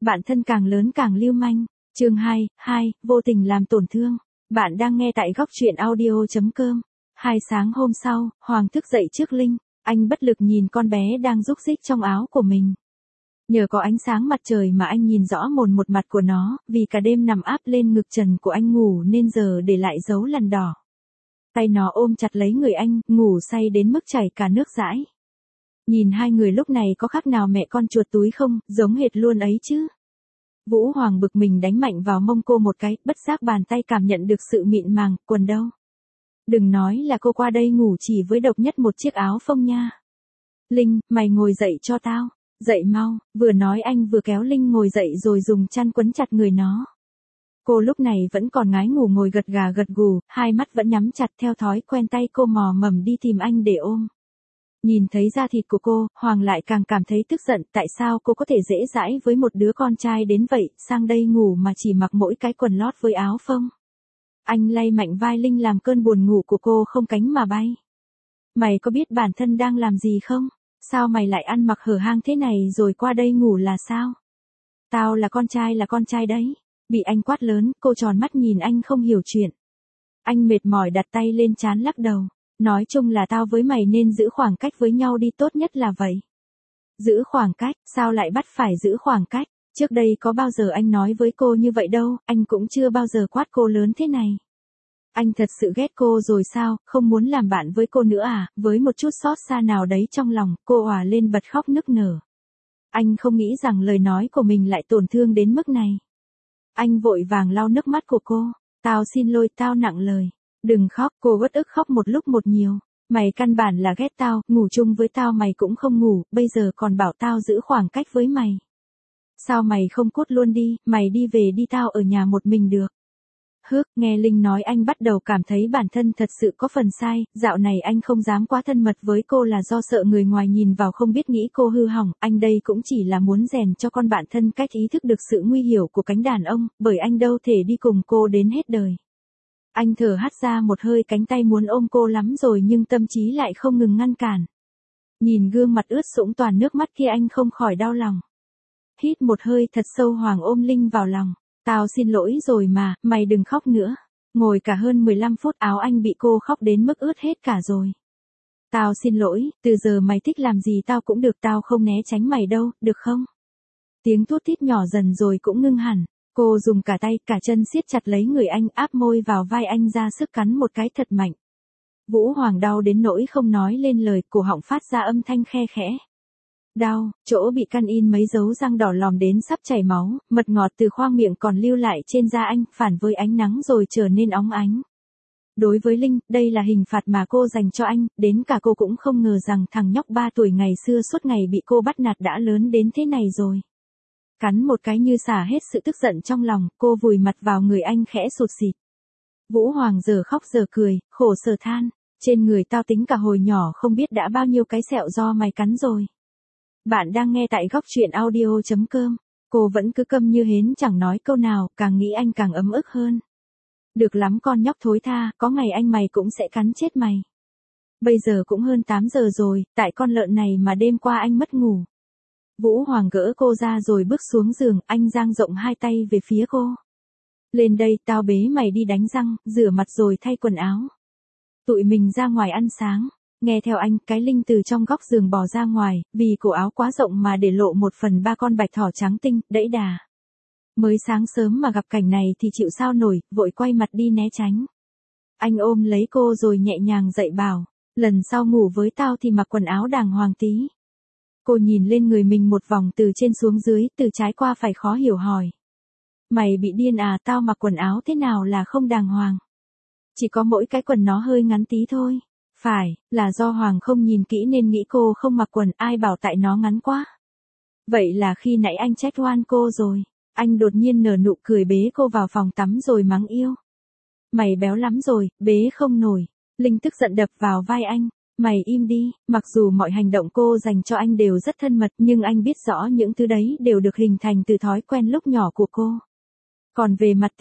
Bạn thân càng lớn càng lưu manh. Chương 2, vô tình làm tổn thương. Bạn đang nghe tại góc truyện audio.com. 2 sáng hôm sau, Hoàng thức dậy trước Linh, anh bất lực nhìn con bé đang rúc rích trong áo của mình. Nhờ có ánh sáng mặt trời mà anh nhìn rõ một mặt của nó, vì cả đêm nằm áp lên ngực trần của anh ngủ nên giờ để lại dấu lằn đỏ. Tay nó ôm chặt lấy người anh, ngủ say đến mức chảy cả nước dãi. Nhìn hai người lúc này có khác nào mẹ con chuột túi không, giống hệt luôn ấy chứ. Vũ Hoàng bực mình đánh mạnh vào mông cô một cái, bất giác bàn tay cảm nhận được sự mịn màng, quần đâu. Đừng nói là cô qua đây ngủ chỉ với độc nhất một chiếc áo phông nha. Linh, mày ngồi dậy cho tao, dậy mau, vừa nói anh vừa kéo Linh ngồi dậy rồi dùng chăn quấn chặt người nó. Cô lúc này vẫn còn ngái ngủ ngồi gật gà gật gù, hai mắt vẫn nhắm chặt theo thói quen tay cô mò mẫm đi tìm anh để ôm. Nhìn thấy da thịt của cô, Hoàng lại càng cảm thấy tức giận tại sao cô có thể dễ dãi với một đứa con trai đến vậy, sang đây ngủ mà chỉ mặc mỗi cái quần lót với áo phông. Anh lay mạnh vai Linh làm cơn buồn ngủ của cô không cánh mà bay. Mày có biết bản thân đang làm gì không? Sao mày lại ăn mặc hở hang thế này rồi qua đây ngủ là sao? Tao là con trai đấy. Bị anh quát lớn, cô tròn mắt nhìn anh không hiểu chuyện. Anh mệt mỏi đặt tay lên trán lắc đầu. Nói chung là tao với mày nên giữ khoảng cách với nhau đi, tốt nhất là vậy. Giữ khoảng cách, sao lại bắt phải giữ khoảng cách? Trước đây có bao giờ anh nói với cô như vậy đâu, anh cũng chưa bao giờ quát cô lớn thế này. Anh thật sự ghét cô rồi sao, không muốn làm bạn với cô nữa à? Với một chút xót xa nào đấy trong lòng, cô òa lên bật khóc nức nở. Anh không nghĩ rằng lời nói của mình lại tổn thương đến mức này. Anh vội vàng lau nước mắt của cô. Tao xin lỗi, tao nặng lời. Đừng khóc, cô uất ức khóc một lúc một nhiều. Mày căn bản là ghét tao, ngủ chung với tao mày cũng không ngủ, bây giờ còn bảo tao giữ khoảng cách với mày. Sao mày không cút luôn đi, mày đi về đi, tao ở nhà một mình được. Nghe Linh nói anh bắt đầu cảm thấy bản thân thật sự có phần sai, dạo này anh không dám quá thân mật với cô là do sợ người ngoài nhìn vào không biết nghĩ cô hư hỏng, anh đây cũng chỉ là muốn rèn cho con bạn thân cách ý thức được sự nguy hiểm của cánh đàn ông, bởi anh đâu thể đi cùng cô đến hết đời. Anh thở hắt ra một hơi, cánh tay muốn ôm cô lắm rồi nhưng tâm trí lại không ngừng ngăn cản. Nhìn gương mặt ướt sũng toàn nước mắt kia anh không khỏi đau lòng. Hít một hơi thật sâu, Hoàng ôm Linh vào lòng. Tao xin lỗi rồi mà, mày đừng khóc nữa. Ngồi cả hơn 15 phút áo anh bị cô khóc đến mức ướt hết cả rồi. Tao xin lỗi, từ giờ mày thích làm gì tao cũng được, tao không né tránh mày đâu, được không? Tiếng thút thít nhỏ dần rồi cũng ngưng hẳn. Cô dùng cả tay, cả chân siết chặt lấy người anh, áp môi vào vai anh ra sức cắn một cái thật mạnh. Vũ Hoàng đau đến nỗi không nói lên lời, cổ họng phát ra âm thanh khe khẽ. Đau, chỗ bị căn in mấy dấu răng đỏ lòm đến sắp chảy máu, mật ngọt từ khoang miệng còn lưu lại trên da anh, phản với ánh nắng rồi trở nên óng ánh. Đối với Linh, đây là hình phạt mà cô dành cho anh, đến cả cô cũng không ngờ rằng thằng nhóc 3 tuổi ngày xưa suốt ngày bị cô bắt nạt đã lớn đến thế này rồi. Cắn một cái như xả hết sự tức giận trong lòng, cô vùi mặt vào người anh khẽ sụt sịt. Vũ Hoàng giờ khóc giờ cười, khổ sở than, trên người tao tính cả hồi nhỏ không biết đã bao nhiêu cái sẹo do mày cắn rồi. Bạn đang nghe tại góc truyện audio.com. Cô vẫn cứ câm như hến chẳng nói câu nào, càng nghĩ anh càng ấm ức hơn. Được lắm con nhóc thối tha, có ngày anh mày cũng sẽ cắn chết mày. Bây giờ cũng hơn 8 giờ rồi, tại con lợn này mà đêm qua anh mất ngủ. Vũ Hoàng gỡ cô ra rồi bước xuống giường, anh dang rộng hai tay về phía cô. Lên đây, tao bế mày đi đánh răng, rửa mặt rồi thay quần áo. Tụi mình ra ngoài ăn sáng. Nghe theo anh, cái Linh từ trong góc giường bò ra ngoài, vì cổ áo quá rộng mà để lộ 1/3 con bạch thỏ trắng tinh, đẫy đà. Mới sáng sớm mà gặp cảnh này thì chịu sao nổi, vội quay mặt đi né tránh. Anh ôm lấy cô rồi nhẹ nhàng dạy bảo, lần sau ngủ với tao thì mặc quần áo đàng hoàng tí. Cô nhìn lên người mình một vòng từ trên xuống dưới, từ trái qua phải khó hiểu hỏi. Mày bị điên à, tao mặc quần áo thế nào là không đàng hoàng? Chỉ có mỗi cái quần nó hơi ngắn tí thôi. Phải, là do Hoàng không nhìn kỹ nên nghĩ cô không mặc quần, ai bảo tại nó ngắn quá. Vậy là khi nãy anh trách oan cô rồi. Anh đột nhiên nở nụ cười bế cô vào phòng tắm rồi mắng yêu. Mày béo lắm rồi, bế không nổi. Linh tức giận đập vào vai anh. Mày im đi, mặc dù mọi hành động cô dành cho anh đều rất thân mật nhưng anh biết rõ những thứ đấy đều được hình thành từ thói quen lúc nhỏ của cô. Còn về mặt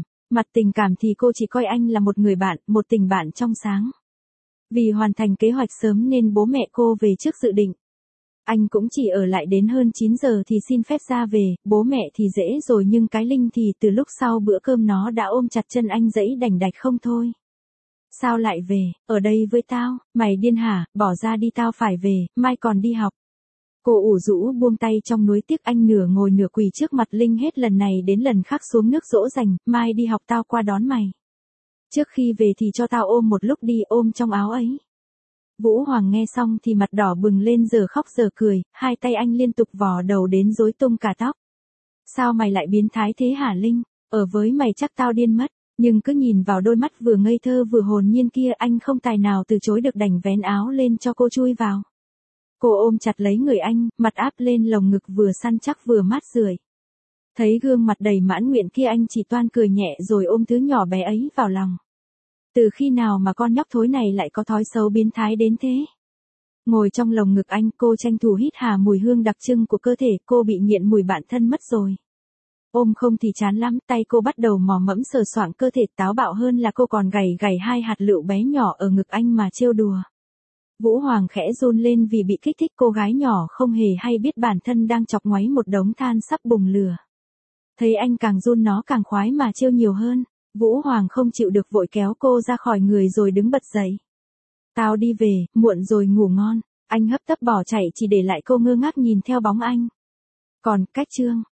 tình cảm thì cô chỉ coi anh là một người bạn, một tình bạn trong sáng. Vì hoàn thành kế hoạch sớm nên bố mẹ cô về trước dự định. Anh cũng chỉ ở lại đến hơn 9 giờ thì xin phép ra về, bố mẹ thì dễ rồi nhưng cái Linh thì từ lúc sau bữa cơm nó đã ôm chặt chân anh dẫy đành đạch không thôi. Sao lại về, ở đây với tao, mày điên hả, bỏ ra đi tao phải về, mai còn đi học. Cô ủ rũ buông tay trong nuối tiếc anh nửa ngồi nửa quỳ trước mặt Linh hết lần này đến lần khác xuống nước dỗ dành, mai đi học tao qua đón mày. Trước khi về thì cho tao ôm một lúc đi, ôm trong áo ấy. Vũ Hoàng nghe xong thì mặt đỏ bừng lên giờ khóc giờ cười, hai tay anh liên tục vò đầu đến rối tung cả tóc. Sao mày lại biến thái thế hả Linh, ở với mày chắc tao điên mất, nhưng cứ nhìn vào đôi mắt vừa ngây thơ vừa hồn nhiên kia anh không tài nào từ chối được đành vén áo lên cho cô chui vào. Cô ôm chặt lấy người anh, mặt áp lên lồng ngực vừa săn chắc vừa mát rượi. Thấy gương mặt đầy mãn nguyện kia anh chỉ toan cười nhẹ rồi ôm thứ nhỏ bé ấy vào lòng. Từ khi nào mà con nhóc thối này lại có thói xấu biến thái đến thế? Ngồi trong lồng ngực anh cô tranh thủ hít hà mùi hương đặc trưng của cơ thể, cô bị nghiện mùi bạn thân mất rồi. Ôm không thì chán lắm, tay cô bắt đầu mò mẫm sờ soạng cơ thể, táo bạo hơn là cô còn gảy gảy hai hạt lựu bé nhỏ ở ngực anh mà trêu đùa. Vũ Hoàng khẽ run lên vì bị kích thích, cô gái nhỏ không hề hay biết bản thân đang chọc ngoáy một đống than sắp bùng lửa. Thấy anh càng run nó càng khoái mà trêu nhiều hơn. Vũ Hoàng không chịu được vội kéo cô ra khỏi người rồi đứng bật dậy. Tao đi về, muộn rồi ngủ ngon. Anh hấp tấp bỏ chạy chỉ để lại cô ngơ ngác nhìn theo bóng anh. Còn, cách chương.